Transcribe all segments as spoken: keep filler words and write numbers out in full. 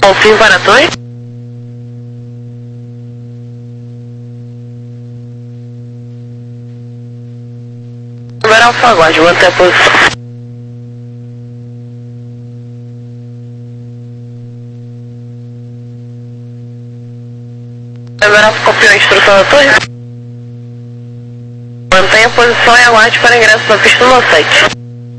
Confirme para a torre. Número Alfa, aguarde, manter a posição. Número Alfa, copiou a instrução da torre. Mantenha a posição e aguarde para ingresso na pista no sete.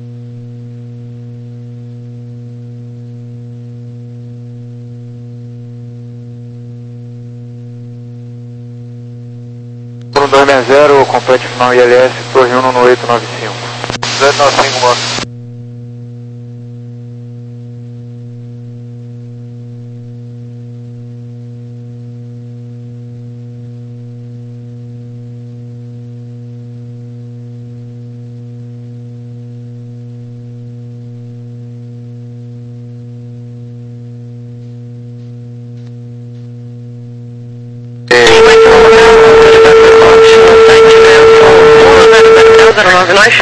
dois seis zero, complete final I L S, torre um no oito nove cinco. oito nove cinco, moço. zero nove nós.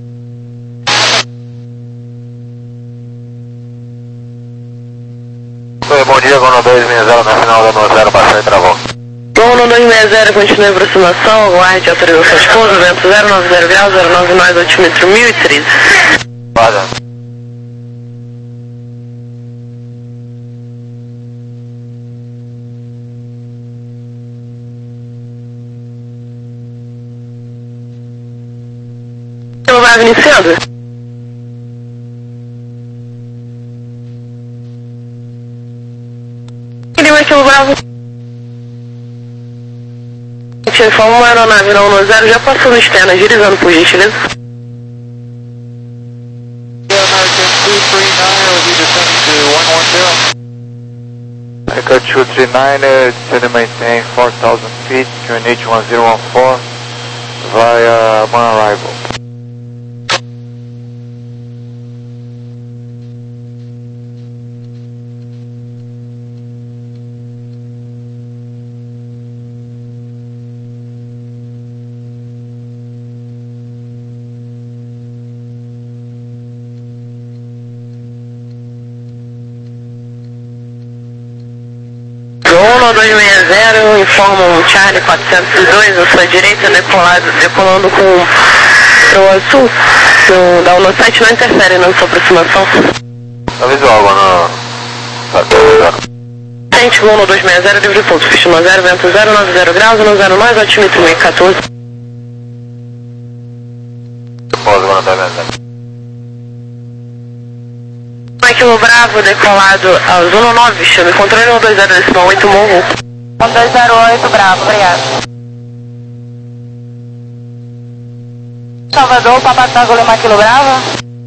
Oi, bom dia, Gono dois seis zero na final da nove zero, passou e travou. Gono dois seis zero, continue a aproximação, aguarde autorização de pouso, vento zero nove zero graus, zero nove nós, altímetro mil e treze. Vaza. Bravo iniciando. Lima Kilo Bravo. Te informa uma aeronave na um nove zero, já passou no externo, agilizando por gentileza. Echo two three nine, descend and maintain four thousand feet, Q N H one zero one four, via one arrival. Gono dois seis zero, informa um Charlie quatrocentos e dois, à sua direita, decolado, decolando com o sul. O da Uno sete não interfere na sua aproximação. Tá visual, Gono. Tá, tá visual. Tente, Gono dois seis zero, livre ponto, pista no zero, vento zero nove zero graus, no zero mais, altímetro mil e quatorze. Pós, Gono dois seis zero. Kilo Bravo, decolado aos um nove, chame controle um dois zero decimal oito Morro. um dois zero oito Bravo, obrigado. Salvador, Papa Tango, Lima Kilo Bravo.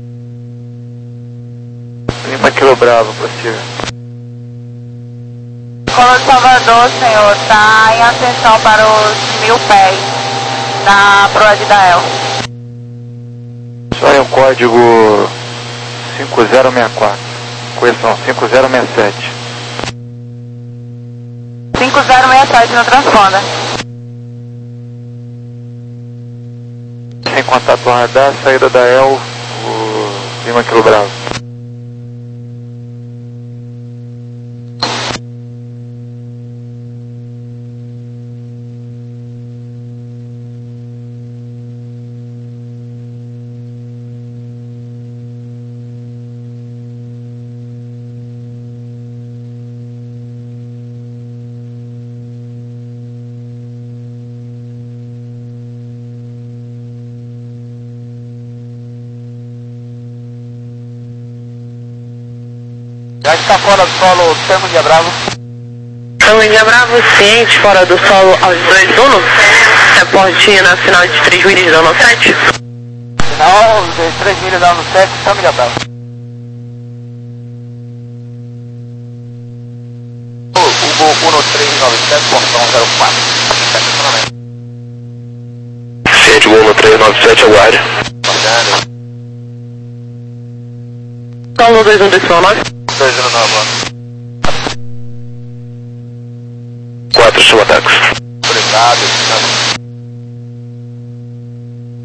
Lima Kilo Bravo, possível. Colo de Salvador, senhor, está em ascensão para os mil pés, na proa de Dael. Só é o código cinco zero seis quatro, correção, cinco zero seis sete. cinco zero seis sete no transponder. Sem contato radar, saída da E L, o Lima Kilo Bravo. Já está fora do solo Tango Bravo. Tango Bravo, ciente, fora do solo aos dois um. Reporte na final de três milhas da Uno sete. Final de três milhas da Uno sete, Tango Bravo. Hugo um três nove sete, portão zero quatro. Ciente, um três nove sete, aguarde. Solo dois um decimal nove. dois um nove. quatro, chama ataques. Obrigado.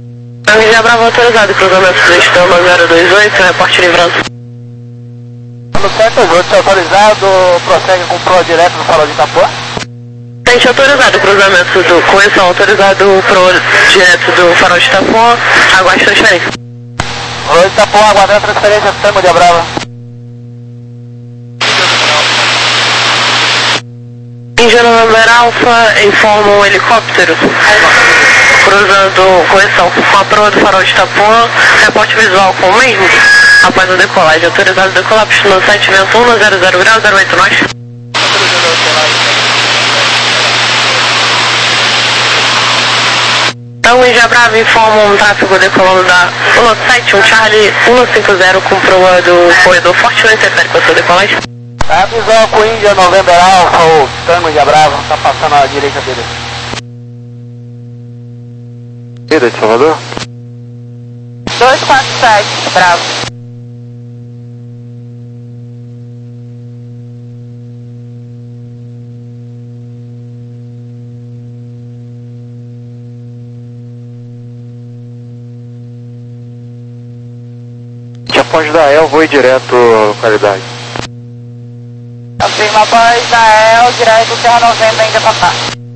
Tango Bravo autorizado, cruzamento do Estama zero dois oito, reporte livrança. No cento e oito, autorizado, prossegue com pro direto no farol de Itapuã. Tente autorizado, cruzamento do correção autorizado pro direto do farol de Itapuã, aguarde transferência. Farol de Itapuã, aguardando a transferência, Tango de Abrava. Índia November Alpha informa um helicóptero cruzando correção com a proa do farol de Itapuã, reporte visual com o mesmo após a decolagem, autorizado decolar, pista no site vento um, zero zero grau, zero oito nós. Então, Índia Brava informa um tráfego decolando da um sete, um Charlie cento e cinquenta com proa do corredor forte, não interfere com a sua decolagem. Tá visual com Índia November Alpha, o Tango de Abrava, tá passando à direita dele. Ida de Salvador? dois quatro sete, Bravo. Já pode dar El, vou ir direto à localidade. Afirma após da E L, direto Terra noventa, Índia passar.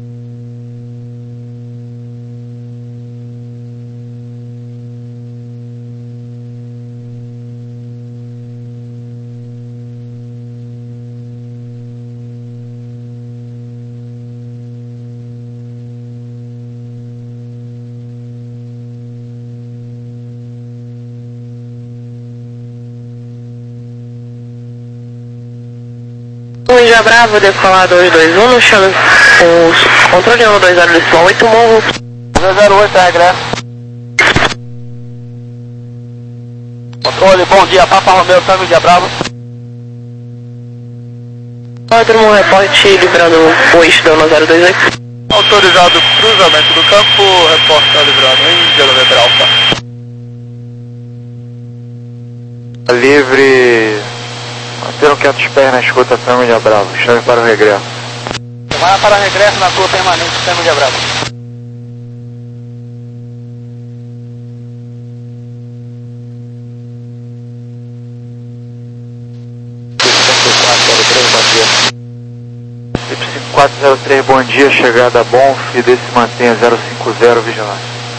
Índia Bravo, decolar dois dois um, no chão, o controle um dois zero decimal oito, morro. dois zero oito, regresso. Controle, bom dia, Papa Romeu, Tango de Bravo. Ódromo, reporte, livrando o eixo da um zero dois oito. Autorizado cruzamento do campo, reporte livrando Índia November Alpha. Livre. Manteram quietos pés na escuta, Tango de Bravo. Chame para o regresso. Semana para regresso na sua permanente, Tango de Bravo. cinco quatro zero três, bom dia, chegada a Bonf, desse mantenha zero cinco zero, vigilância.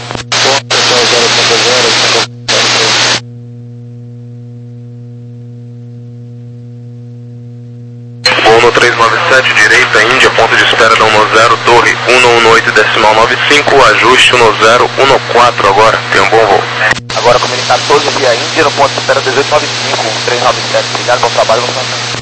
Bono três nove sete, direita, Índia, ponto de espera da um zero, torre um um oito, decimal nove cinco, ajuste um zero um quatro agora, tem um bom voo. Agora comunicado todos via Índia no ponto de espera dezoito nove cinco, três nove sete, obrigado, bom trabalho, bom trabalho.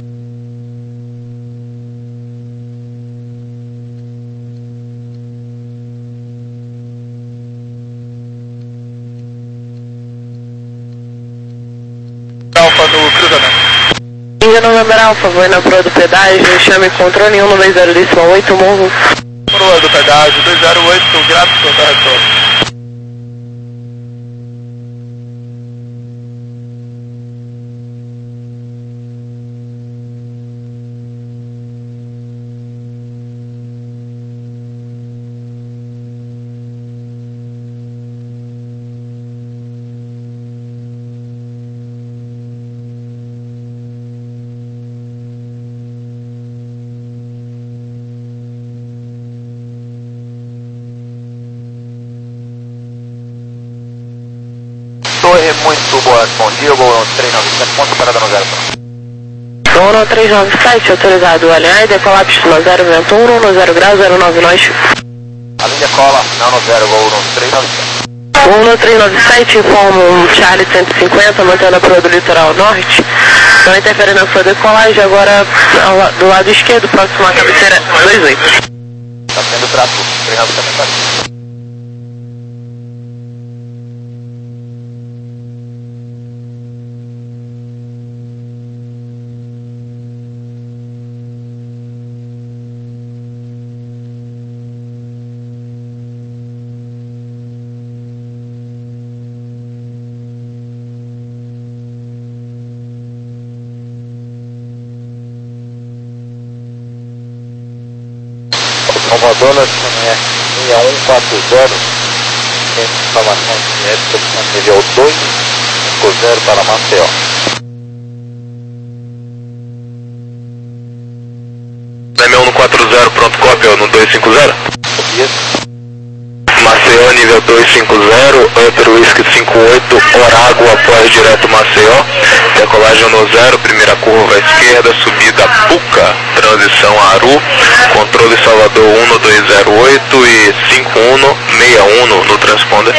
Alfa no cruzamento. Índia November Alpha, vou na proa do pedágio, chame controle um dois zero decimal oito, morro. Proa do pedágio, dois zero oito, graças pelo retorno. Torre, muito boa, bom dia, Gol três nove sete, ponto parada no zero. Gol três nove sete, autorizado alinhar e decolar pista zero vento um, no zero grau, zero nove nós. A linha cola, não no zero, Gol três nove sete. Gol três nove sete, informa um Charlie cento e cinquenta, mantendo a proa do litoral norte. Não interfere na sua decolagem, agora do lado esquerdo, próximo à cabeceira dois oito. Está sendo tráfego, três nove sete. Salvador, na seis um quatro zero, tem informação de época de nível dois cinco zero para Maceió. dois cinco zero. Isso. Maceió, nível dois cinco zero, Upper Whisky cinco oito, Orago, após direto Maceió, decolagem no zero, primeira curva à esquerda, subida Puca, transição Aru, controle Salvador um dois zero oito e cinco um seis um no transponder.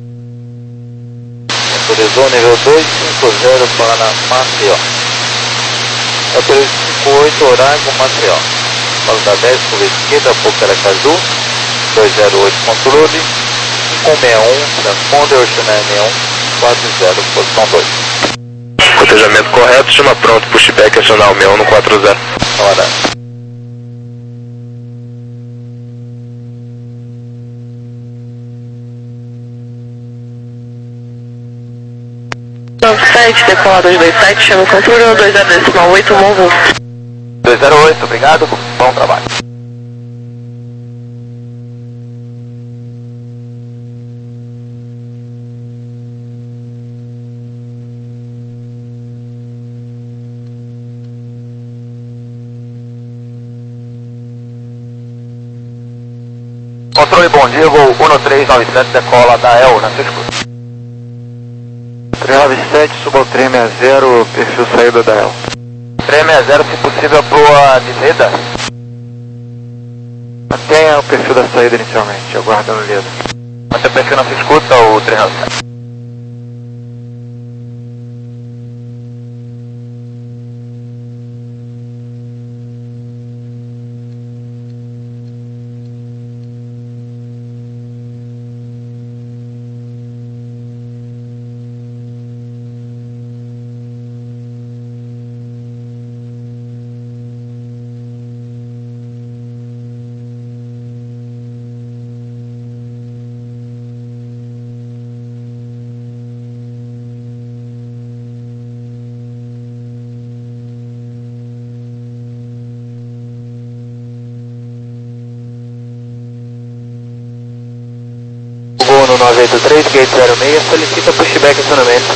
Autorizou nível dois cinco zero para Maceió. Upper Whisky cinco oito, Orago, Maceió. Salda dez, curva esquerda, Puca Aracaju. dois zero oito controle, cinco um seis um, transponder, Ocean sessenta e um, quatro zero, posição dois. Cotejamento correto, chama pronto, pushback acional sessenta e um no quatro zero. Hora. nove sete, decolar dois dois sete, chama o controle dois zero decimal oito, Monvo. dois zero oito, obrigado, bom trabalho. Controle bom dia, voo um três nove sete, decola da El, na sua escuta. três nove sete, suba ao três seis zero, perfil saída da El. três seis zero, se possível, proa de Leda. Mantenha o perfil da saída inicialmente, aguardando Leda. Mantenha o perfil na sua escuta, o três nove sete. nove oito três, gate zero seis, solicita pushback acionamento.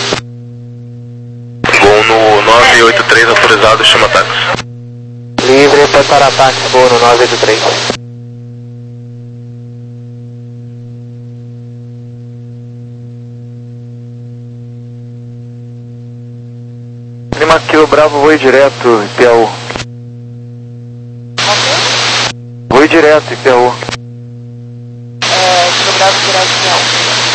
Voo no nove oito três autorizado, chama táxi. Livre para táxi, voo no nove oito três. Lima Kilo Bravo, voe direto, I P A U. Voe direto, I P A U. Bravo, direção.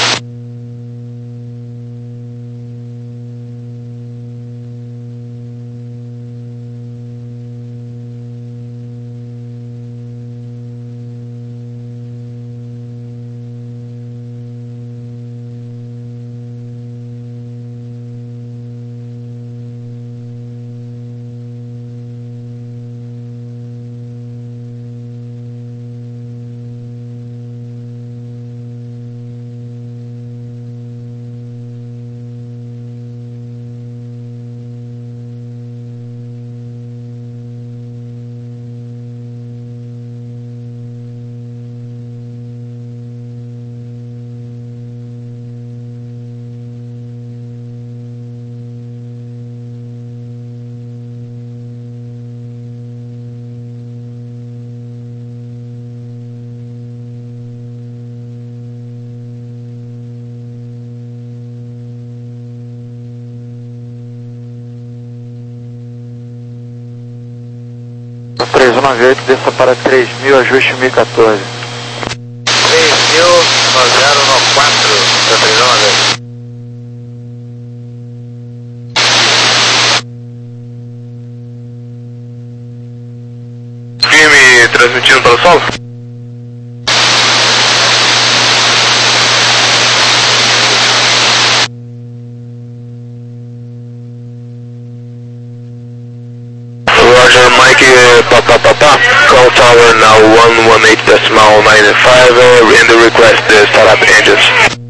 três um nove oito, desça para três mil, ajuste mil e quatorze. três mil, zero nove quatro, três um nove oito. Firme, transmitindo para o solo? Roger, Mike, papa papa, call tower now one one eight decimal nine five, uh, and the request the startup engines.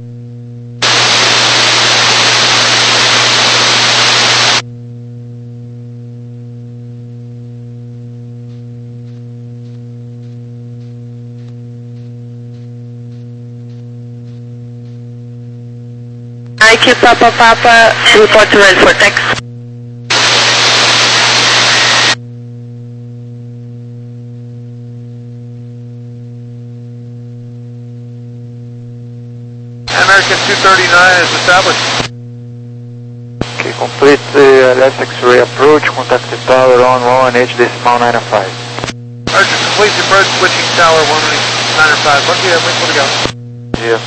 Mike, papa papa, report ready for taxi. American two thirty-nine is established. Okay, complete uh, left X-ray approach, contact the tower on one H decimal nine five. Roger, complete the approach, switching tower one nine five. Bom dia, muito obrigado. Bom dia.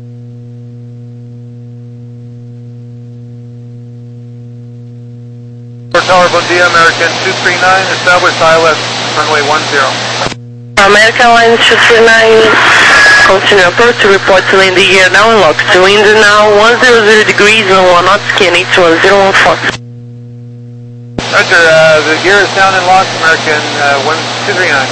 Tower, bom dia, American two thirty-nine, established I L S, runway one zero. American Line two three nine, continue approach to report to land the gear now and lock. To wind now one hundred degrees and one knot, skin H one zero one four. Roger, uh, the gear is down and locked, American uh, one two three nine.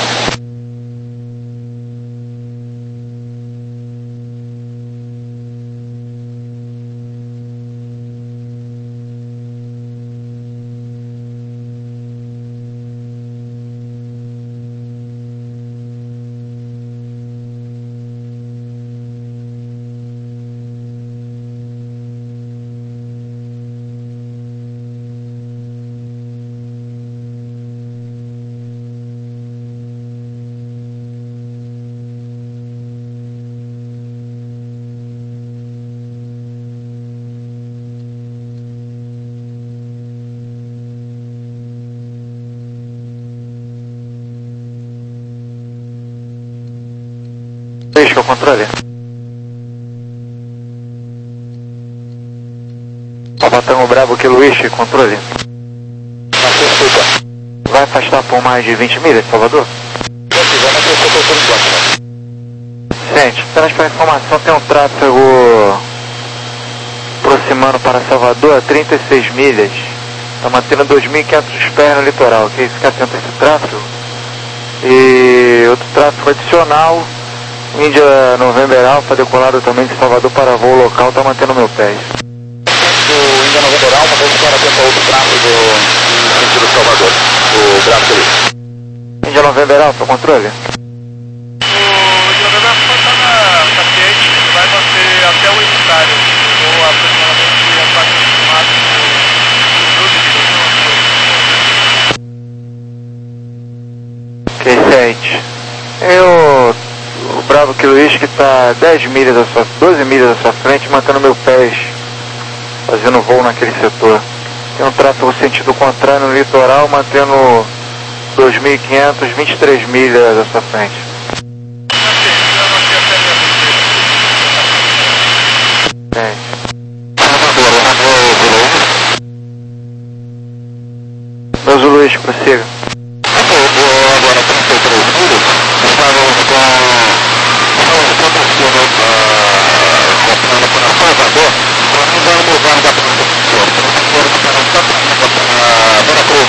Deixa o controle. Papatango Bravo, que Luiz, controle. Vai afastar por mais de vinte milhas, Salvador? Gente, apenas para informação, tem um tráfego aproximando para Salvador a trinta e seis milhas. Está mantendo dois mil e quinhentos pés no litoral, ok? Fica atento a esse tráfego. E outro tráfego adicional, Índia November Alpha, decolado também de Salvador para voo local, está mantendo meu pé. O Índia November Alpha, vamos ficar atento a outro tráfego no sentido Salvador, o gráfico ali. Índia November Alpha, controle? O Índia November Alpha está na paciente, vai bater até o emissário, ou aproximadamente a parte do máximo do Ok, gente. Eu... O Bravo que Luiz, que está dez milhas, à sua, doze milhas à sua frente, mantendo meu pés, fazendo voo naquele setor. Tem um tráfego sentido contrário no litoral, mantendo dois mil e quinhentos, vinte e três milhas à sua frente. Gente. Meu Zulu, Luiz, prossiga. Agora trinta e três milhas, estávamos com... Comprando para Salvador, vamos dar uma usada da produção, para Veracruz.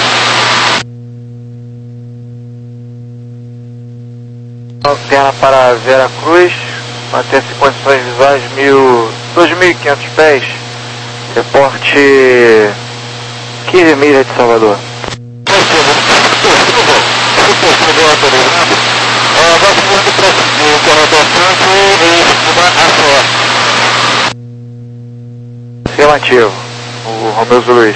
Terra para Veracruz, mantém-se em condições visuais dois mil e quinhentos pés, reporte quinze milhas de Salvador. Afirmativo, o Romeu Zulu.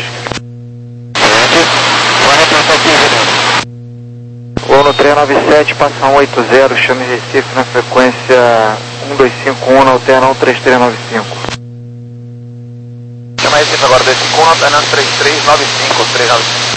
Voo no três nove sete, passa um oito zero, chame Recife na frequência um dois cinco um, na alterna um três três nove cinco. Chama Recife agora, dois cinco um, na alterna três três nove cinco, três nove cinco.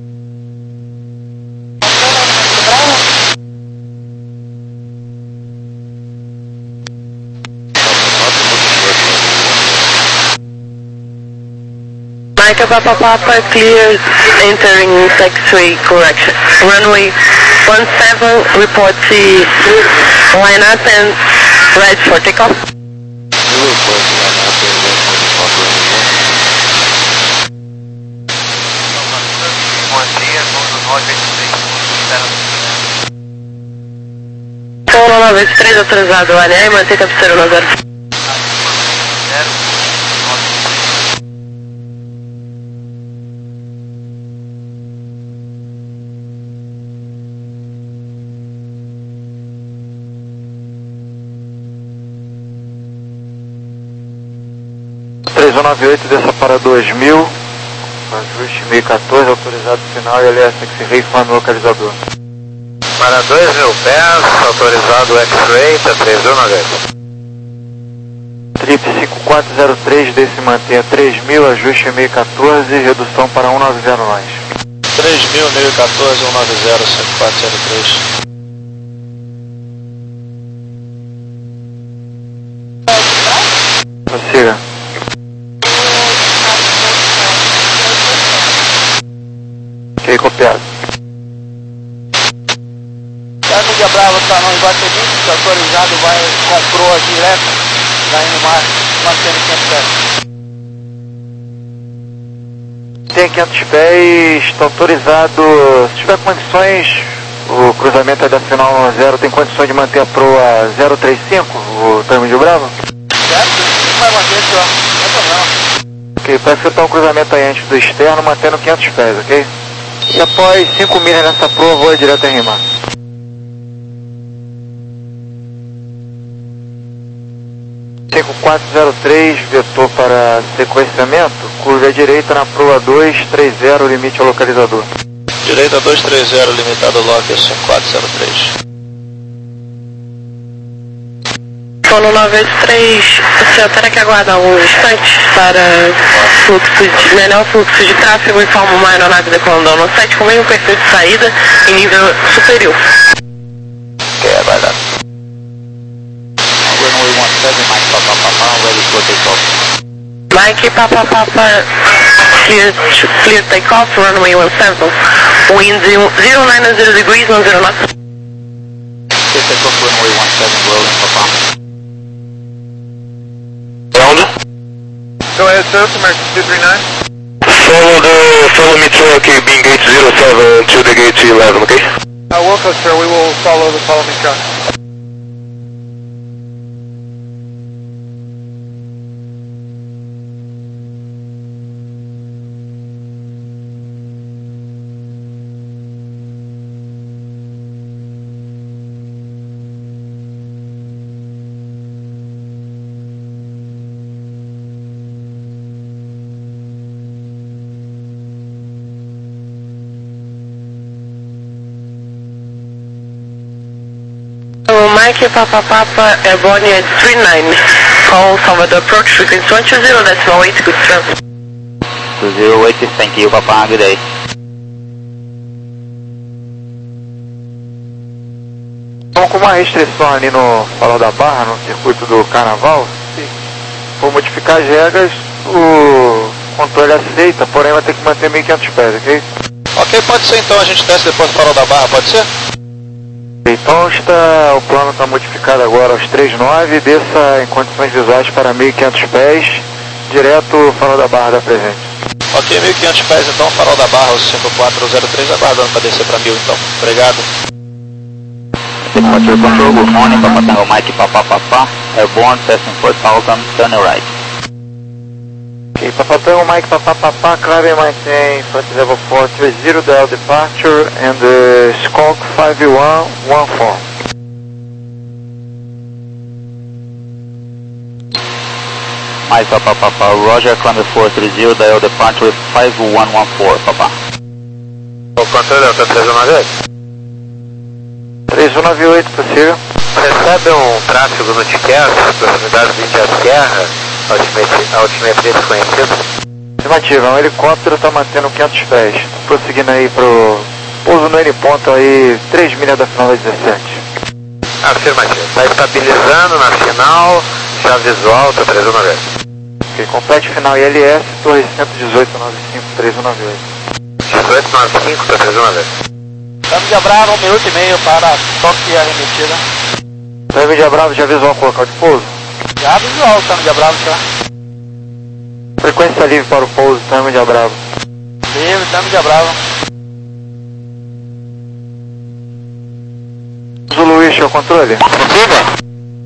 Micah Papa Papa clear entering taxiway correction. Runway one seven, report to line up and ready for takeoff. Então, nove três atrasado, olha aí, mantém cabeceira no zero. três um nove oito, desça para dois mil, ajuste mil e quatorze, autorizado final e aliás X-Ray informe localizador. Para dois mil pés, autorizado X-Ray, tá três um nove oito. Trip cinco quatro zero três, desse mantenha três mil, ajuste meio quatorze, redução para um nove zero nós. três mil, meio quatorze, um nove zero, cinco quatro zero três. Prossiga. Ok, copiado. Cargo de Brava está no Iguatemi, autorizado, vai com proa direto, vai no mar, mantendo quinhentos pés. Tem quinhentos pés, está autorizado. Se tiver condições, o cruzamento é da final um a zero, tem condições de manter a proa zero três cinco, o termo de Brava? Certo? Vai manter, senhor. Não tem problema. Ok, para efetuar o cruzamento aí antes do externo, mantendo quinhentos pés, ok? E após cinco milhas nessa proa, voa direto em Rimar. cinco quatro zero três, vetor para sequenciamento, curva à direita na proa dois três zero, limite ao localizador. Direita dois três zero, limitado Locker cinco quatro zero três. Sono nove três, o senhor terá que aguardar alguns instantes para fluxo de, melhor fluxo de tráfego e forma uma aeronave decolando ao sete com meio perfil de saída em nível superior. Ok, aguardado. Runway one seven, Mike Papa Papa, ready for takeoff. Mike Papa Papa, clear, clear takeoff, runway one seven, wind zero nine zero degrees, one zero knots. Clear takeoff, runway one seven, rolling Papa. Go ahead, sir, American two three nine. Follow the, follow me to okay, being gate zero seven to the gate eleven, okay? Uh, welcome, sir, we will follow the follow me truck. Mike Papa Papa, Airborne at three nine, call Salvador approach frequency one two zero, decimal eight, good transfer. two zero eight, thank you, Papa, good day. Estamos com uma restrição ali no Farol da Barra, no circuito do Carnaval. Se for modificar as regras, o controle aceita, porém vai ter que manter mil e quinhentos pés, ok? Ok, pode ser então, a gente desce depois do Farol da Barra, pode ser? Então está, o plano está modificado agora aos três nove, desça em condições visuais para mil e quinhentos pés, direto Farol da Barra da presente. Ok, mil e quinhentos pés então, Farol da Barra, os cinco quatro zero três, aguardando para descer para mil então. Obrigado. Departure control, good morning, Papa Tango Mike Papa Papa, Airborne, testing four thousand, turn right. Ok, Papa Tango Mike Papa Papa, climb and maintain flight level four three zero, dial departure and uh, Skulk five one one four. Mike Papa Papa, Roger, climb four three zero, dial departure with five one one four, Papa. O controle é o três um nove oito? três um nove oito, possível. Recebe um tráfego no T C A S, proximidade de Índia Sierra, altimetria, altimetria desconhecida. Afirmativa, um helicóptero está mantendo quinhentos pés, prosseguindo aí pro pouso no heliponto aí, três milhas da final da dezessete. Afirmativa, está estabilizando na final, já visual, está três um nove oito. Ok, complete final I L S, torre cento e dezoito nove cinco, três um nove oito. dezoito nove cinco, está três um nove oito. Estamos de Brava, um minuto e meio para toque a remetida. Trânsito de Bravo, já visual com local de pouso? Já visual, estamos de Brava, já. Frequência livre para o pouso, Trânsito de Bravo. Livre, estamos de Brava. Zulu Ixo, é o controle? Possível?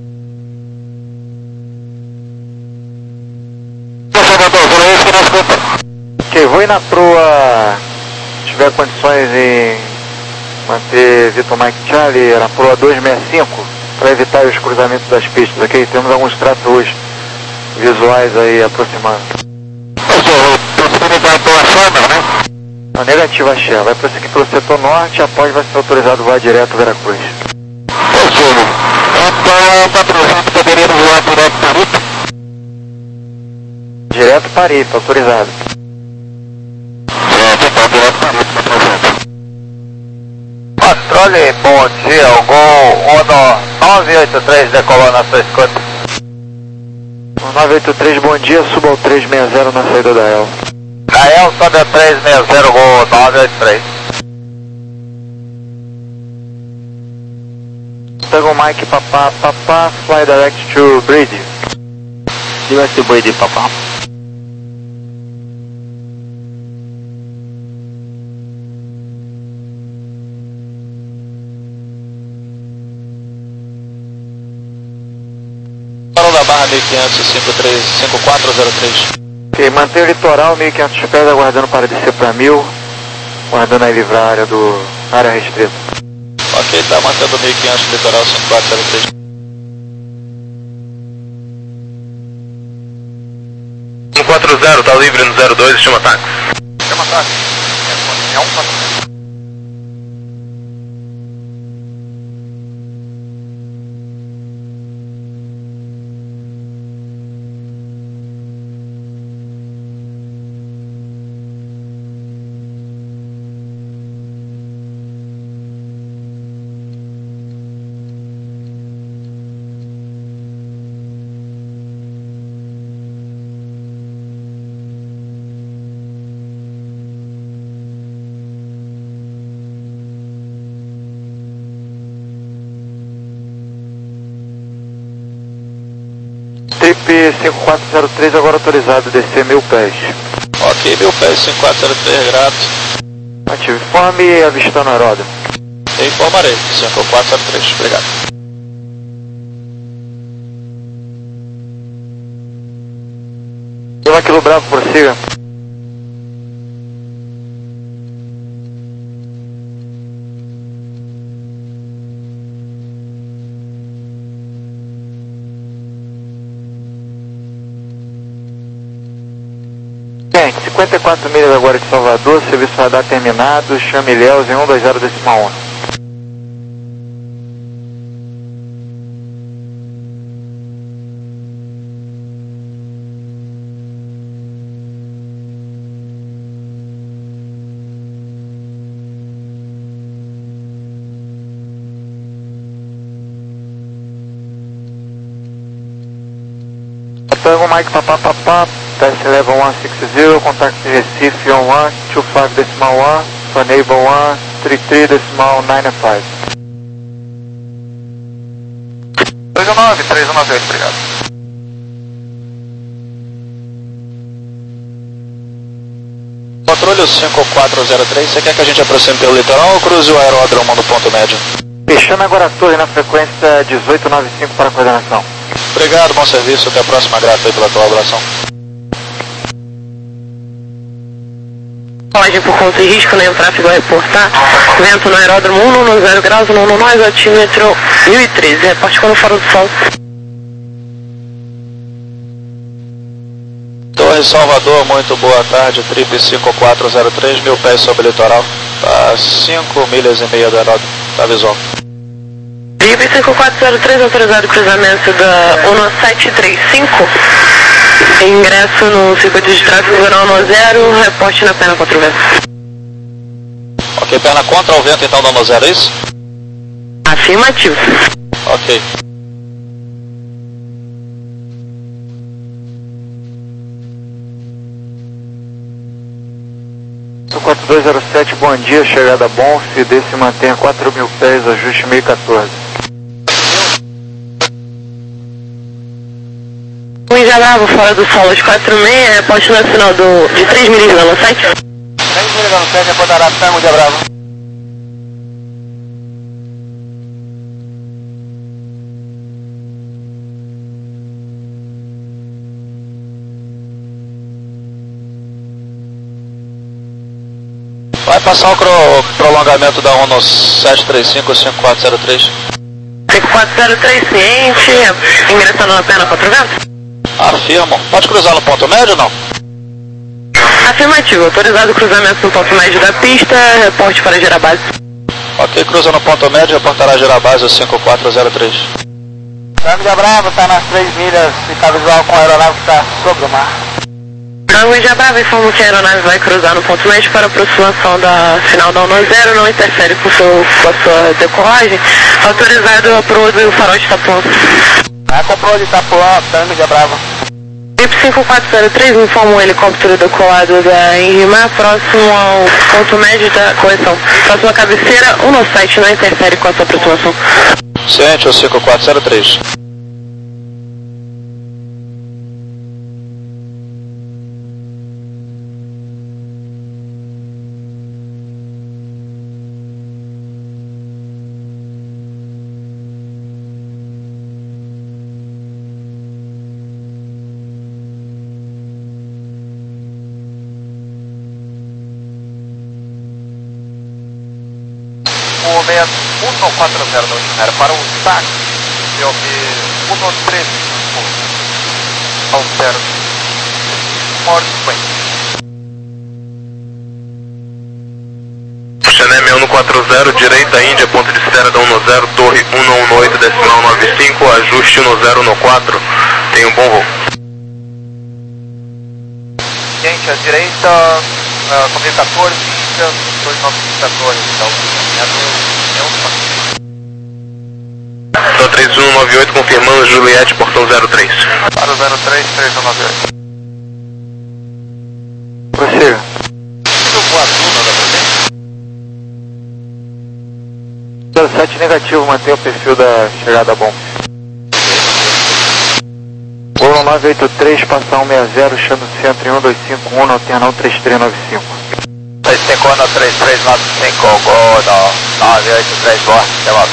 Ok, vou ir na proa, se tiver condições em manter Vitor Mike Charlie na proa dois seis cinco, para evitar os cruzamentos das pistas, ok? Temos alguns tratos visuais aí aproximando. A negativa, Xé, vai prosseguir pelo setor norte, após vai ser autorizado voar direto a Veracruz. Então, quatrocentos poderia voar direto para Ita? Paripa, autorizado. Controle, bom dia, o Gol Uno nove oito três decolou na sua escuta. O nove oito três, bom dia, suba ao trezentos e sessenta na saída da El. Da El sobe ao trezentos e sessenta, Gol nove oito três. Tango Mike, papá, papá, fly direct to Brady. Direct to Brady, papá. Parou da barra mil e quinhentos, cinco quatro zero três. Ok, mantém o litoral, mil e quinhentos pés, aguardando para descer para mil. Aguardando aí livrar a área do área restrita. Ok, tá mantendo mil e quinhentos, litoral cinco quatro zero três. um quatro zero, tá livre no zero dois, chama táxi. Chama táxi. É um quatro. Trip cinco quatro zero três agora autorizado, descer mil pés. Ok, mil pés, cinco quatro zero três, grato. Ativo, informe avistando aeródromo. Eu informarei, cinco quatro zero três, obrigado. Lima Kilo Bravo, prossiga. cinquenta e quatro milhas agora de Salvador, serviço radar terminado, chame Ilhéus em um dois zero decimal um. Tango Mike, papá, papá. Test level one sixty, contact Recife on one two five decimal one, enable one three three decimal nine five. três um nove, três um nove oito, obrigado. Controle o cinco quatro zero três, você quer que a gente aproxime pelo litoral ou cruze o aeródromo no ponto médio? Fechando agora a torre na frequência dezoito noventa e cinco para coordenação. Obrigado, bom serviço, até a próxima, grato aí pela colaboração. Colagem por conta e risco, nenhum tráfego a reportar. Vento no aeródromo um nove zero graus, no nove, altímetro mil e treze. Reporte quando fora do sol. Torre Salvador, muito boa tarde, trip cinco quatro zero três, mil pés sobre o litoral. Tá cinco milhas e meia do aeródromo, tá visual. Trip cinco quatro zero três, autorizado cruzamento da um sete três cinco. Ingresso no circuito de tráfego um zero, reporte na perna contra o vento. Ok, perna contra o vento então dando zero, é isso? Afirmativo. Ok. quatro dois zero sete, bom dia, chegada bom, se desse mantenha quatro mil pés, ajuste mil e quatorze. Luiz Bravo, fora do solo de quatro seis, reporte nacional do, de três milhas da Los sete. três milhas da Los sete, reportará Tango de Bravo. Vai passar o prolongamento da ONU sete três cinco cinco quatro zero três. cinco quatro zero três, ciente, ingressando na perna contra o vento. Afirmo. Pode cruzar no ponto médio ou não? Afirmativo, autorizado o cruzamento no ponto médio da pista, reporte para Girabase. Ok, cruza no ponto médio, reportará Girabase cinco quatro zero três. Tango de Bravo, está nas três milhas, fica visual com a aeronave que está sobre o mar. Tango Índia Brava, informo que a aeronave vai cruzar no ponto médio para aproximação da final da ONU zero, não interfere com, seu, com a sua decolagem. Autorizado a proa e o farol de Itapuã. É com a proa de Itapuã, Tango Índia Brava. I P cinco quatro zero três informa um helicóptero decolado da Enrimar, próximo ao ponto médio da correção. Próxima cabeceira, o nosso site não interfere com a sua aproximação. Ciente, o cinco quatro zero três. O seis um quatro zero dois era para o S A C P O B um três ao zero Morte Xanem um quatro zero, direita Índia, ponto de espera da um zero, torre um um oito, decimal nove cinco, ajuste um zero um quatro, tem um bom voo. Gente, à direita, uh, comigo quatorze, Índia, dois nove quatorze, então, é do Então três um nove oito, confirmando Juliette, portão zero três. para o zero três, três um nove oito. Prossiga. zero sete negativo, mantém o perfil da chegada bom. Gol nove oito três, passa um seis zero, chama o centro em um dois cinco um, alternão três três nove cinco. dois cinco um, três três nove cinco, gol nove oito três, boa, até logo.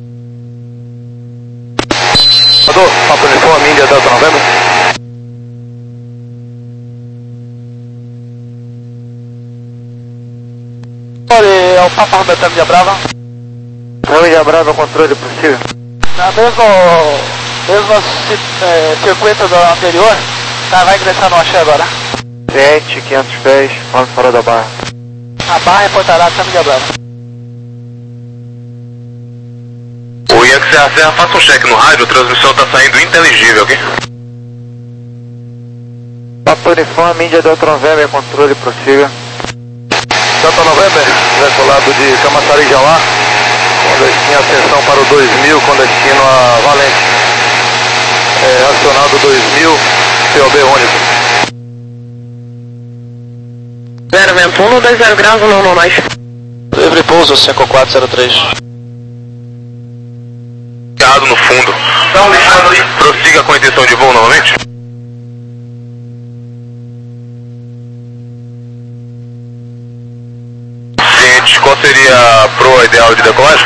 Adô, Papo Uniforme, Índia, Delta Novembro. Olha, é o Papa da Tango Índia Brava. Tango Índia Brava, controle, prossiga. Na mesma, mesma é, circuito do anterior, tá, vai ingressar no axé agora. Ciente, quinhentos pés, fora fora da barra. A barra reportará Tango Índia Brava. O Yankee Serra Serra, faça um cheque no rádio, a transmissão está saindo inteligível, ok? Papo Uniforme, Índia, Delta Novembro, controle, prossiga. Delta November, decolado de Camaçari Jauá, com destino ascensão para o dois mil, com destino a Valente. É, acionado dois mil, P O B único. zero vento um, dois zero graus, não, não, nós. Livre pouso cinco quatro zero três. No fundo. Prossiga com a intenção de voo novamente. Gente, qual seria a proa ideal de decolagem?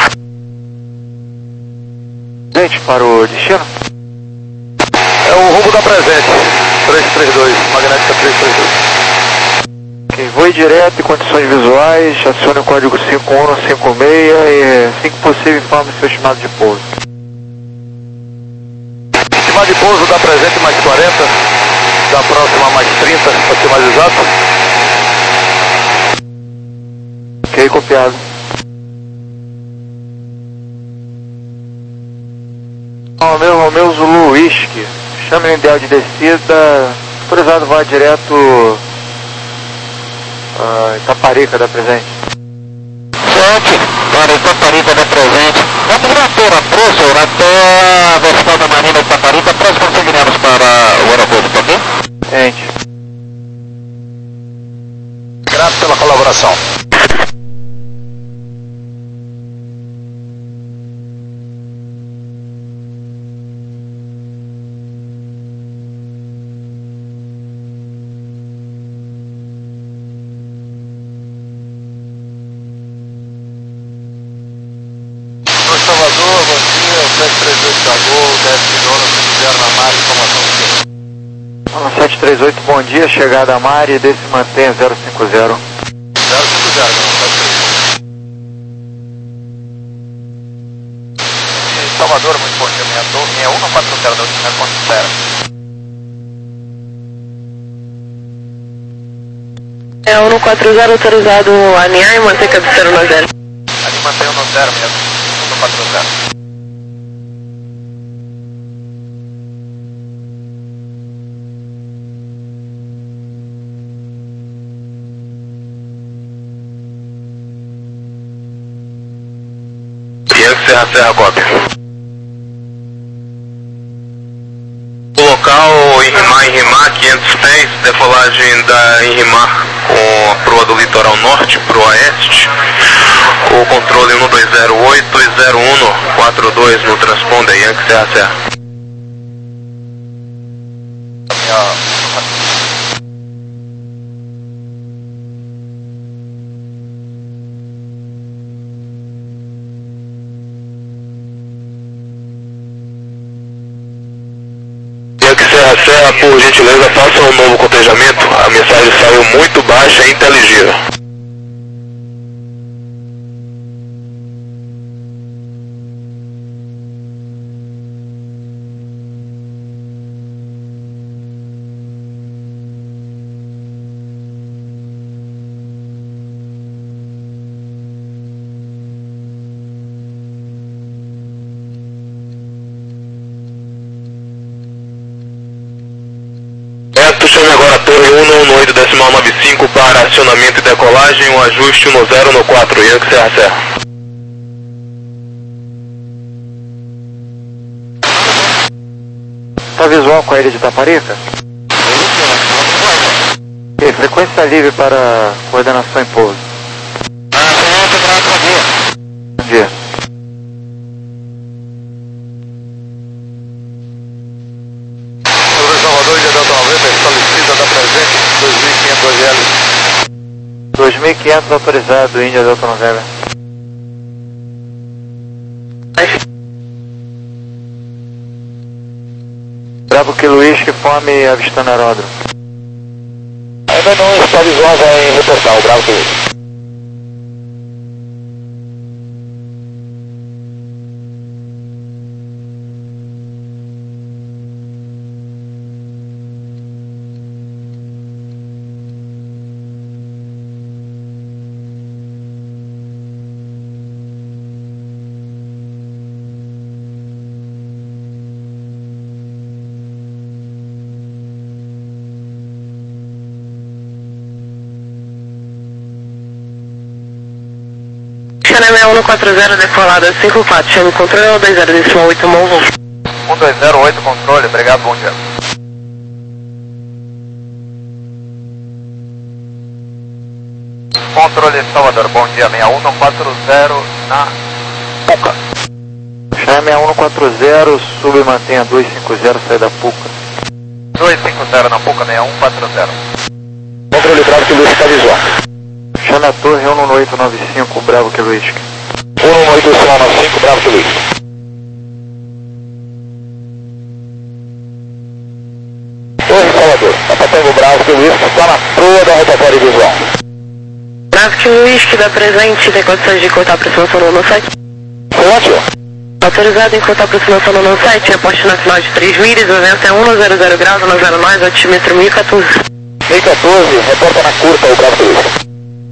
Gente, para o destino? É o rumo da presente, três três dois, magnética três três dois. Ok, voe direto em condições visuais, acione o código cinco um cinco seis e, assim que possível, informe seu estimado de pouso. Estimado de pouso da presente mais quarenta, da próxima mais trinta, para ser mais exato. Ok, copiado. Romeu, Romeu Zulu Whisky, chame o ideal de descida, autorizado vai direto uh, Itaparica da presente. Sete, para Itaparica da presente. Vamos manter a Prússia até a versão da Marina Itaparica, próximo seguiremos para o aeroporto, ok? Gente. Grato pela colaboração. Salvador, bom dia, sete três oito da Gol, desce zona zero na Mari, informação do sete três oito, bom dia, chegada a Mari, desce e mantenha zero cinco zero. zero cinco zero, Salvador, muito bom dia, minha torre, minha um quatro zero da última ponto zero. É um quatro zero autorizado a alinhar e manter cabeceira no zero. Ali mantenha no zero mesmo, um quatro zero. Serra Cópia. O local, Inrimar, Inrimar, quinhentos pés, decolagem da Inrimar com a proa do litoral norte para o oeste. O controle um dois zero oito dois zero um quatro dois no transponder Yankee Serra Serra. Yankee Serra Serra, por gentileza, faça um novo cotejamento. A mensagem saiu muito baixa e inteligível. Chame agora a torre um um oito decimal nove cinco para acionamento e decolagem, um ajuste no zero no quatro, Yankee Serra Serra. Tá visual com a ilha de Taparica? E frequência livre para coordenação em pouso. Bom dia. dois mil e quinhentos autorizado, Índia Delta November. Bravo Kilo Whisky, fome avistando aeródromo. Ainda não está visual, vai reportar o Bravo Kilo Whisky. Xanamé um quatro zero, decolada cinco quatro, chame controle um dois zero decimal oito, Movo. um dois zero oito, controle, obrigado, bom dia. Controle Salvador, bom dia, seis um quatro zero na Puca. Chame um quatro zero, sub e mantenha dois cinco zero, sai da Puca. dois cinco zero na Puca, seis um quatro zero. Controle Bravo Kilo Whisky está visual. Chame a torre um oito nove cinco, Bravo Kilo Whisky. um oito nove cinco, Bravo Kilo Whisky. Torre Salvador, Papatango Bravo Kilo Whisky está na proa da rotatória visual. Bravo Kilo Whisky dá presente, tem condições de cortar a aproximação no site? Ótimo. Autorizado em cortar a aproximação no site, aposte na final de três milhas, o vento é um zero zero graus, um zero nove, altímetro mil e quatorze. mil e quatorze, reporta na curta o Bravo Kilo Whisky.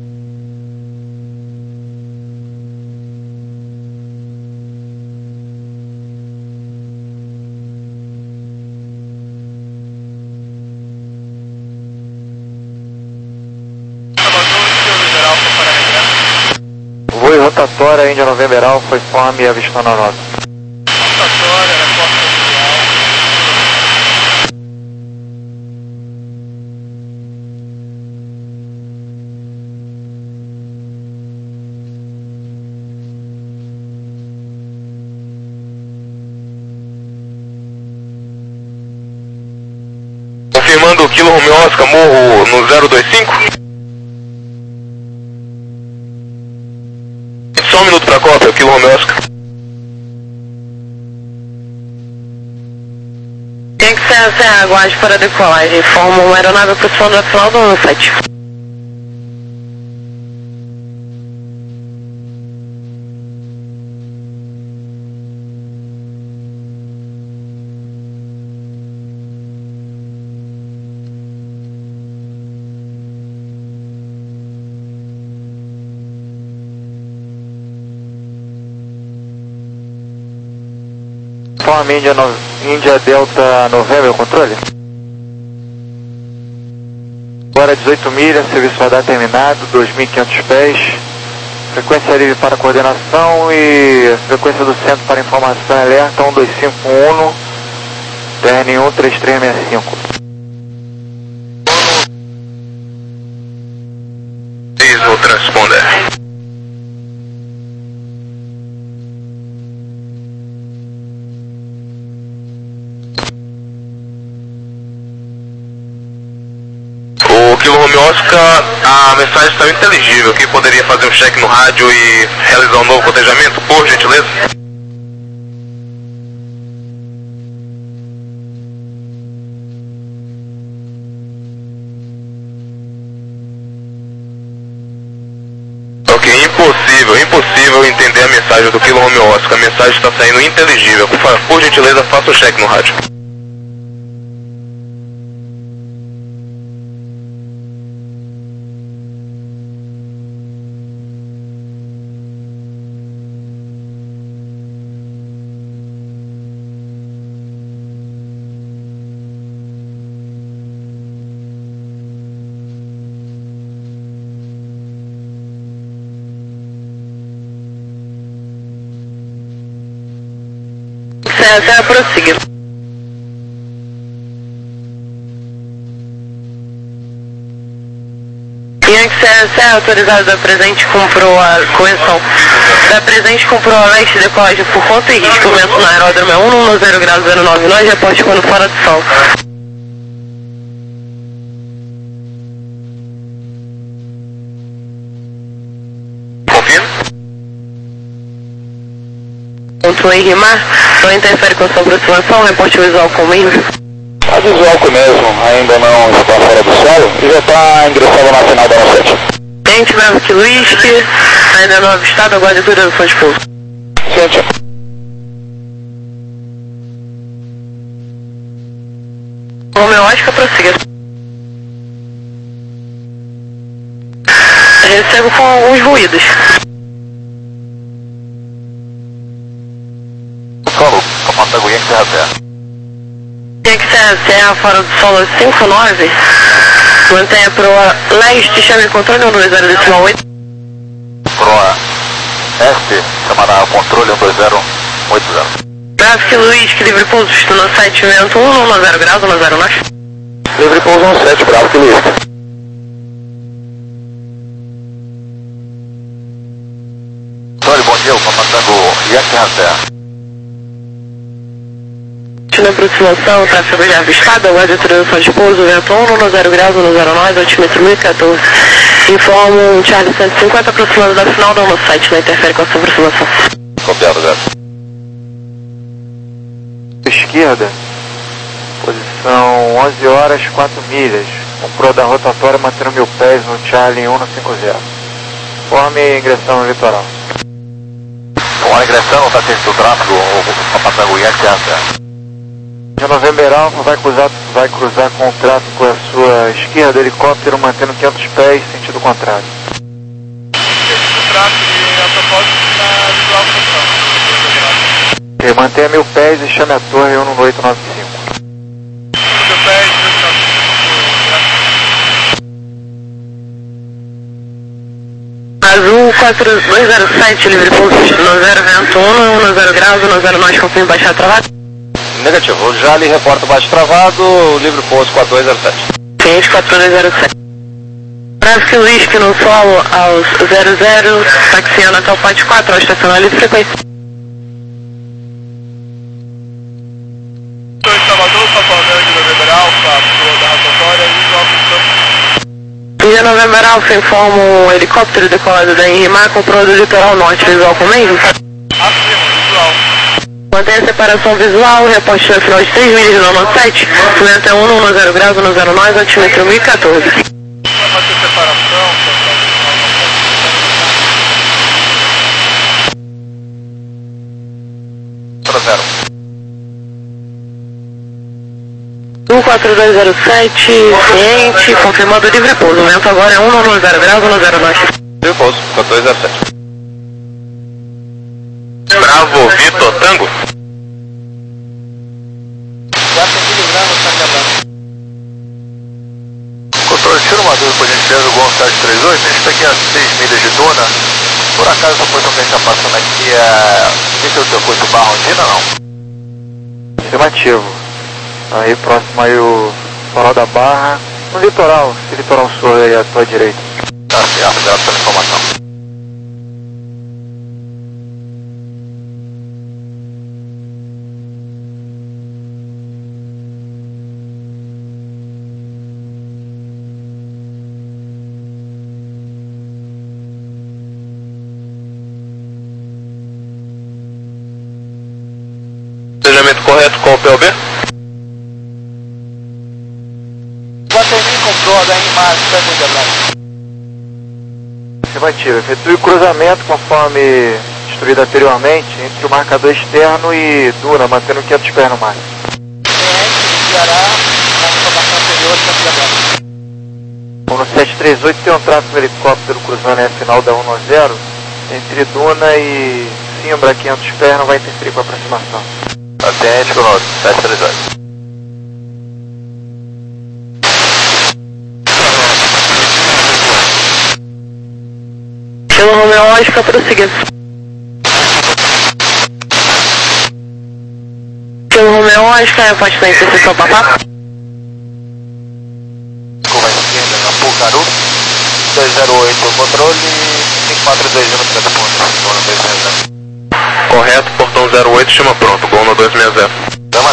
Voo e rotatória, Índia November Alpha, foi fome e avistando a nota. Rotatória, aeroporto Confirmando o Kilo Romeo Oscar, morro no zero dois cinco. Só um minuto para a cópia, o Kilo Romeo Oscar. Tem que ser a Serra, aguarde para a decolagem, forma uma aeronave aproximando a final do site. Fome Índia, no... Índia Delta November, controle? Agora dezoito milhas, serviço radar terminado, dois mil e quinhentos pés. frequência livre para coordenação e frequência do centro para informação e alerta um dois cinco um, T R N um três três seis cinco. Diesel Transponder. O Kilo Romeo Oscar, a mensagem está inteligível. Quem poderia fazer um check no rádio e realizar um novo cotejamento, por gentileza? Ok, impossível, impossível entender a mensagem do Kilo Romeo Oscar. A mensagem está saindo inteligível. Por, favor, por gentileza, faça um check no rádio. César, prossiga. Yankee César, autorizado da presente comprou a correção. Da presente comprou a leste decolagem por conta e risco. Vento na aeródromo é um um zero grau zero nove nove, reporte quando fora do sol. Confirma? Ponto em rimar, não interfere com a sua aproximação, reporte visual com o mesmo. A visual com o mesmo, ainda não está fora do solo e já está ingressando na final da nove sete. Gente, Bravo Kilo Whisky, ainda não avistado, aguarde coordenação de pouso. Ciente. Romeo Oscar, prossiga. Recebo com alguns ruídos. Solo, comando Yankee Serra. Yankee Serra, fora do solo cinco nove. Mantenha proa leste, chame de controle um dois zero decimal oito. Proa S, chamará controle um dois zero oito zero. Bravo Kilo Whisky, livre pouso, estou no sete, vento um, um zero graus, um zero nove. Livre pouso um sete, Bravo Kilo Whisky. Sorry, bom dia, comandando Yankee Serra. Na aproximação, tráfego já avistado, aguarde autorização de pouso, vento um, um zero graus, um zero nove, altímetro mil e quatorze. Informo um Charlie cento e cinquenta aproximando da final do nosso site, não interfere com a sua aproximação. Copiado, Zé. Esquerda, posição onze horas, quatro milhas. Comprou da rotatória, mantendo mil pés no Charlie um cinco zero. Forme ingressão no litoral. Com a ingressão, está tendo tráfego, o comandando Yankee Serra. De November Alpha vai cruzar, vai cruzar com o tráfego à sua esquerda, helicóptero mantendo quinhentos pés, sentido contrário. O tráfego a propósito na visual control. Okay, mantenha mil pés e chame a torre um oito nove cinco. Mil pés, oito nove cinco. Azul quatro dois zero sete, livre pouso, no zero vento um, um zero graus, um zero nove, confirme baixar travado. Negativo, já lhe reporto baixo travado, livre pouso quatro dois zero sete. Ciente quatro dois zero sete. Bravo Kilo Whisky no solo aos zero zero, taxiando até o Pátio quatro, ao estacionar livre frequência. Estou em Salvador, Salvador de November Alpha, proa da rotatória e visual control. Via November Alpha informa um helicóptero decolado da Enrimar com proa do litoral norte, visual com o mesmo. Acima, visual. Mantenha a separação visual, reposte na final de três milhas do nosso site, vento é um, um zero graus, um zero nove, altímetro mil e quatorze. Vai fazer separação, zero zero. um quatro dois zero sete, ciente, confirmando o livre pouso, o vento agora é um, um zero graus, um zero nove. Livre pouso quatro dois zero sete. Bravo Vitor Tango. já tem miligrama, tá quebrando. Controle, tira uma dúvida, por gentileza, o Gol sete três oito, a gente está aqui a seis milhas de Duna, Por acaso essa posição que a gente está passando aqui é... Esse é o circuito Barra Ondina ou não? Afirmativo. Aí próximo aí o Farol da Barra, no litoral, esse litoral sul aí à tua direita. Tá certo, obrigado pela informação. Planejamento correto, qual o P O B? Guatemi comprou a H M Marcos, tá muito abraço. Afirmativo. Efetue o cruzamento conforme instruído anteriormente entre o marcador externo e Duna, mantendo quinhentos pés no máximo. C S, Ceará, na informação anterior, tá muito abraço. Bom, no sete três oito tem um tráfego helicóptero cruzando a final da um zero entre Duna e Simbra, quinhentos pés, não vai interferir com a aproximação. Atente conosco, sete três oito. Pelo Romeo Oscar, prosseguindo. Pelo Romeo Oscar, pode estar em interseção papá. Curva esquerda na Pucaru, dois zero oito, controle, cinco quatro dois um no trinta pontos, Gol no dois seis zero. Correto, portão zero oito, chama pronto, Gol no dois seis zero. Tamo lá.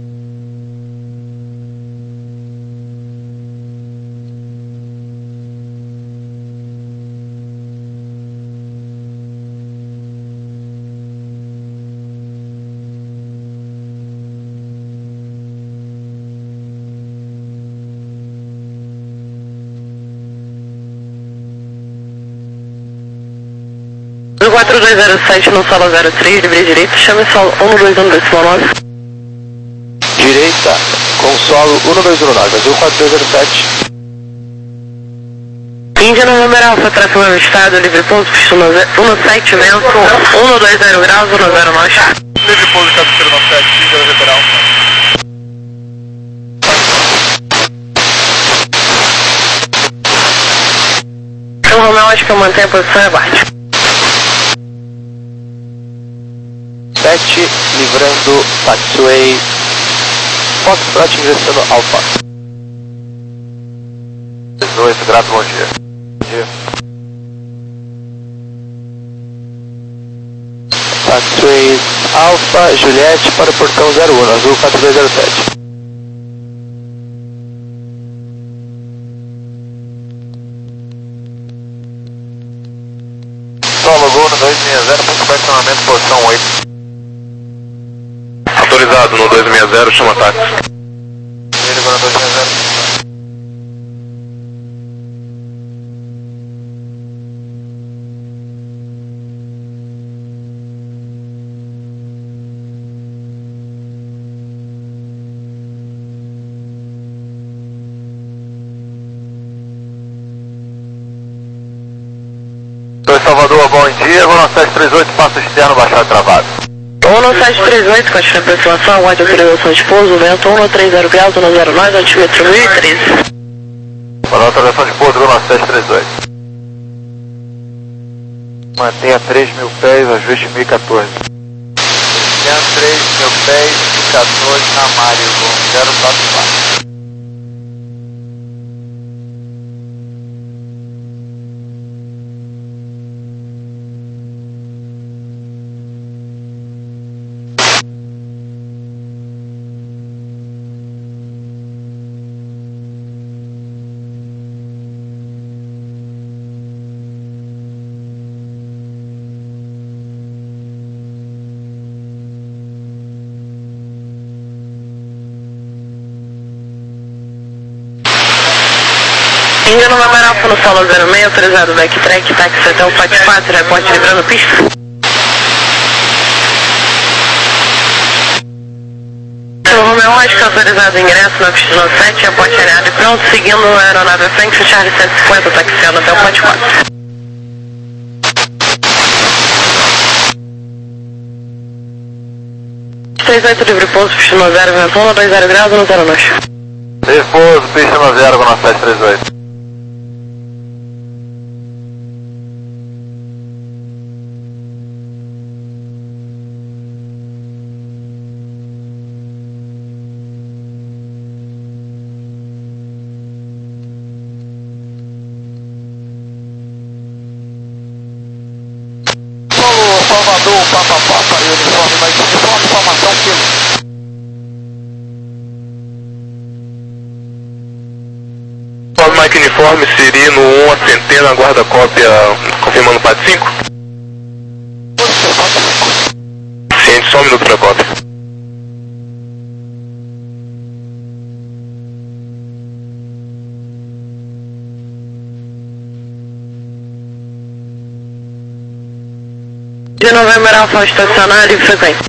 quatro dois zero sete no solo zero três, livre direito, chame solo um dois um decimal nove. Direita, com solo um dois um nove, azul quatro dois zero sete. Índia no número alfa, tráfego avistado, livre pouso, pista um sete, vento, um dois zero graus, um zero nove. Livre pouso, cabeceiro no sete, cinco litoral. Então, Romeo, acho que eu mantenho a posição e abate. sete, livrando taxiway Foxtrot, ingressando Alfa. dezoito, grato, bom dia. Bom dia. Taxiway Alfa, Juliette para o portão zero um, azul quatro dois zero sete. Solo Gol no dois seis zero, ponto de acionamento, posição oito. Autorizado no dois seis zero, chama táxi. Ele Gol no dois seis zero. dois Salvador, bom dia. Gol no sete três oito, passo externo, baixado travado. um no sete três oito, continua a aproximação, aguarde autorização de pouso, vento um no três zero graus, um zero nove, altímetro mil e treze. Para a autorização de pouso, Gol no sete três oito. Mantenha três mil pés, ajuste mil e quatorze. três mil pés, quatorze na Mário, Gol zero quatro quatro. Índia no número alfa no solo zero seis, autorizado backtrack, táxi até o quatro quatro, reporte livrando pista. Pelo Romeo, acho que autorizado ingresso na pista no sete, reporte areado e pronto, seguindo a aeronave Frank, Charlie cento e cinquenta, taxiando até o quatro quatro. três oito livre pouso, pista no zero, vento um, dois zero graus, um zero nove. Livre pouso, pista no zero, Gol no sete três oito. Salvador, Papa Papa e uniforme mais uniforme, formação quilo. Mike uniforme, Cirino um, a centena, guarda cópia, confirmando o P A D cinco. Ciente, só um minuto para a cópia. De novembro Alfa estacionário e frequência.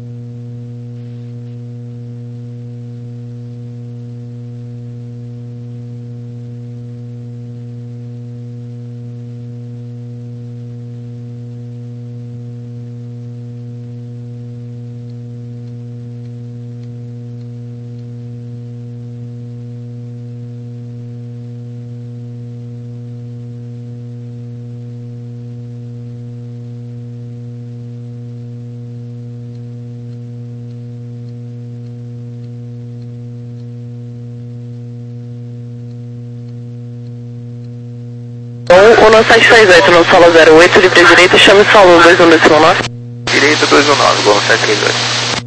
O no sete três oito, no solo zero oito, livre direita, chame solo dois um dois nove. Direita dois um nove, gol no sete três oito.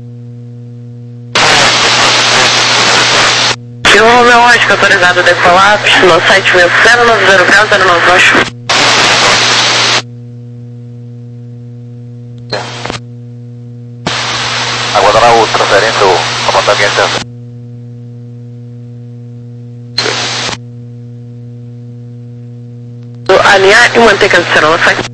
Firma Romeo Oscar, autorizado a decolar, no sete zero nove zero graus, zero nove baixo. Aguardará o transferência, o comandante. Alinhar e manter canção, não sai.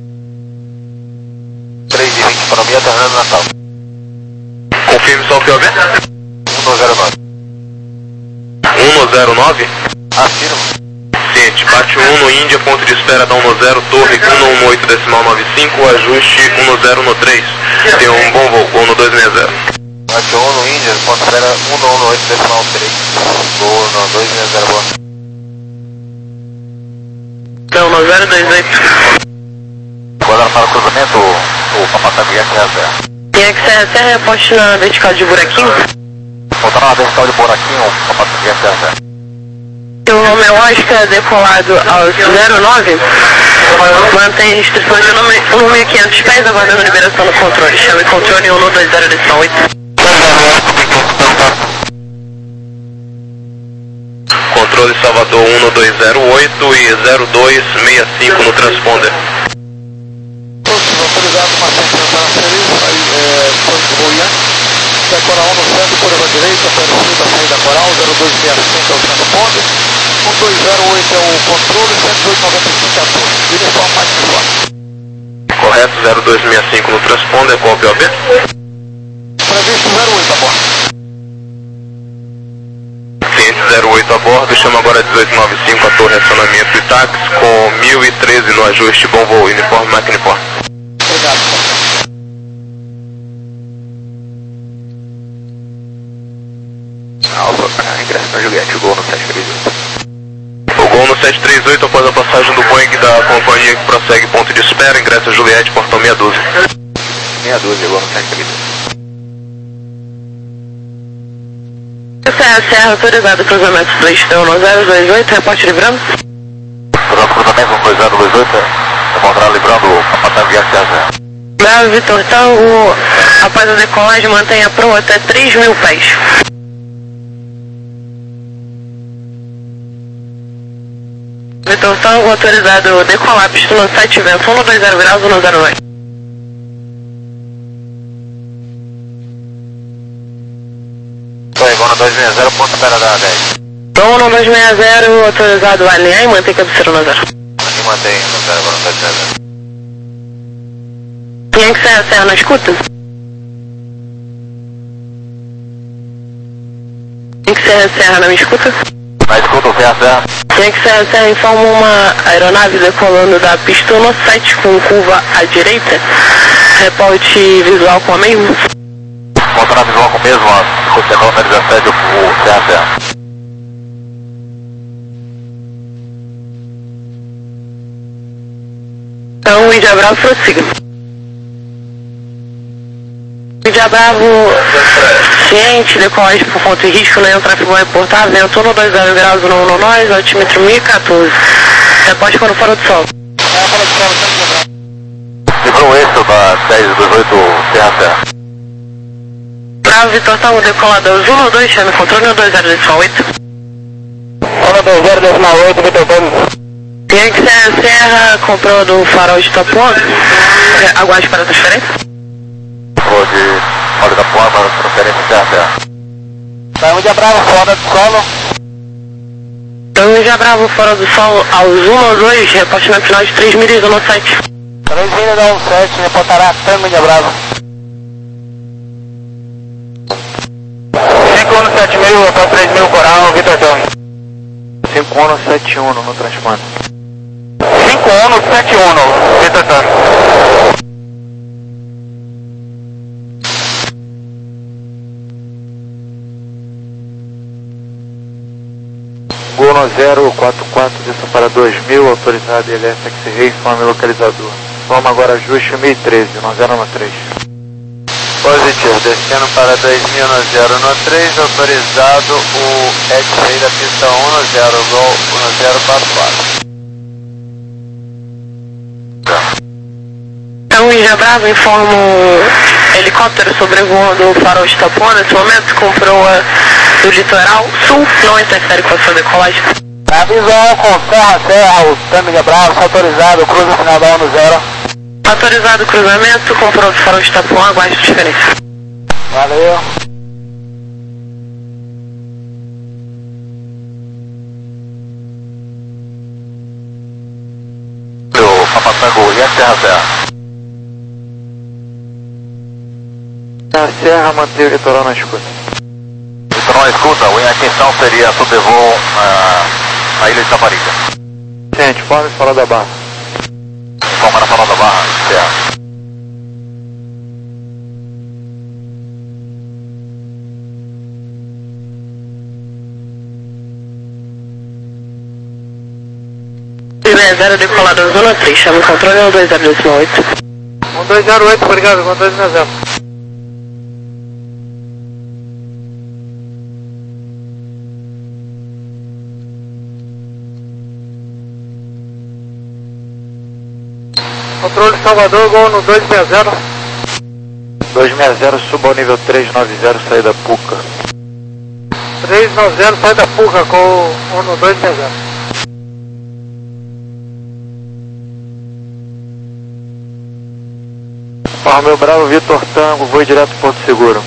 três e vinte, economia, terminando Natal. Confirme só o P O V. um zero nove. um zero nove? Afirmo. Ciente, bate um no Índia, ponto de espera da um zero, torre um um oito decimal nove cinco, ajuste um zero no três. Tem um bom voo, gol no dois seis zero. Bate um no Índia, ponto de espera um um oito decimal três. Gol no dois seis zero, boa. Então, no zero dois oito. Agora para o cruzamento, o Papa Guia Serra. Tem que ser até reposte na vertical de buraquinho. Voltar na vertical de buraquinho, o Papa Guia Serra. O Romeo Oscar decolado aos zero nove, mantém restrição de um mil e quinhentos pés, aguardando liberação do controle. Chame controle um dois zero decimal oito. Controle Salvador um dois zero oito e zero dois seis cinco no transponder. Autorizado uma central feliz, aí é, Santos Goiânia, decorar um no centro, curva direita, perfil da saída coral, zero dois seis cinco é o transponder, um dois zero oito é o controle, sete oito nove cinco é a torre, uniforme mais uniforme. Correto, zero dois seis cinco no transponder, qual o P O V? Previsto zero oito a bordo. Ciente zero oito a bordo, chama agora dezoito nove cinco a torre acionamento e táxi com mil e treze no ajuste, bom voo, uniforme, máquina uniforme. Obrigado. Alfa, ingresso na Juliette, gol no sete três oito. O gol no sete três oito após a passagem do Boeing da companhia que prossegue ponto de espera, ingresso a Juliette, portão meia dúzia. meia dúzia, gol no sete três oito. Serra, Serra, autorizado cruzamento dois um zero dois oito, reporte livrando. Cruzamento um dois zero dois oito, encontrar livrando o Papa Guia Serra. Bravo, Vitor Tango, após a decolagem, mantenha pro até três mil pés. Vitor Tango, autorizado decolar, pista no sete vento um dois zero graus, um zero nove. Gol no dois seis zero, ponto espera da dez. Então, no dois seis zero, autorizado a alinhar e manter cabeceira no zero. Aqui mantém no zero, agora no dois seis zero. Tinha que ser a Serra na escuta? Tem que ser a Serra na minha escuta? Na escuta, o Serra Serra. Tinha que ser a Serra informa uma aeronave decolando da pista no sete com curva à direita. Reporte visual com a mesma. Volta na visual com o mesmo, ó. Secção na dezessete, o Serra Serra. Então, o Índia Bravo prossiga. Índia Bravo, ciente, decolagem por ponto de risco, nenhum tráfego vai reportar, vento um dois zero graus no no nós, altímetro mil e quatorze. Reporte quando fora do sol. Livrou eixo da dez dezoito Serra Serra. Bravo, Vitor Tango, decolador um dois, chame controle um dois zero decimal oito. um dois zero decimal oito, Vitor Tango. Tem que ser Serra, comprou do farol de Itapuã, aguarde para a transferência. Vou de óleo da Puã para transferência Serra Serra. Tango de Bravo, fora do solo. Tango de Bravo, fora do solo, aos um dois, repartimento final de três milhas do site. três milhas da sete, reportará Tango de Bravo. cinco um sete mil, até três mil Coral, Vitor Tango. cinco um sete um no transponder. cinco um sete um, Vitor Tango. Gol zero quatro quatro, desçam para dois mil, autorizado L S X Rei, some localizador. Toma agora ajuste mil e treze, no zero no três. Positivo, descendo para dois mil no zero no três, autorizado o X-Ray da pista um no zero, Gol no zero quatro quatro. Então, Índia Bravo informa um helicóptero sobrevoando o farol de Itapuã nesse momento, com proa do litoral sul, não interfere com a sua decolagem. Avisou com Serra Serra, o Tango de Bravo, autorizado, cruza final da um no zero. Autorizado o cruzamento, com proa do farol de Itapuã, aguarde a transferência. Valeu. O Papatango e a Serra Serra. A Serra mantém o litoral na escuta. Litoral na escuta, a intenção seria sobrevoo na, na ilha de Taparica. Gente, pode falar da barra. Como era falar da barra, Serra. zero decolador zona três, chama o controle um dois zero decimal oito. um dois zero oito, obrigado, um dois zero zero. Controle Salvador, Gol no dois seis zero. dois seis zero, suba ao nível três nove zero, saída Puca. três nove zero, sai da Puca com o no dois seis zero. Farmel Bravo, Vitor Tango, voo direto Porto Seguro.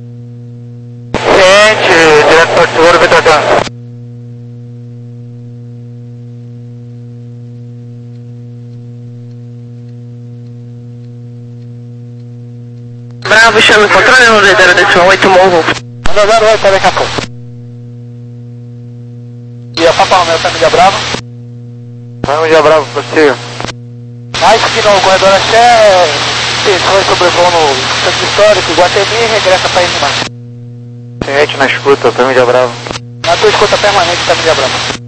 Ciente, direto Porto Seguro, Vitor Tango. Bravo, chame o controle um dois zero decimal oito, morro. um dois zero oito, sai daqui a pouco. E a Papa Romeo, Tango de Bravo. Tango de Bravo, prossiga. Mais que no corredor Axé, foi sobrevoando no centro histórico, Guatemi e regressa para Inimar. Tem gente na escuta, Tango de Bravo. Na tua escuta permanente, Tango de Bravo.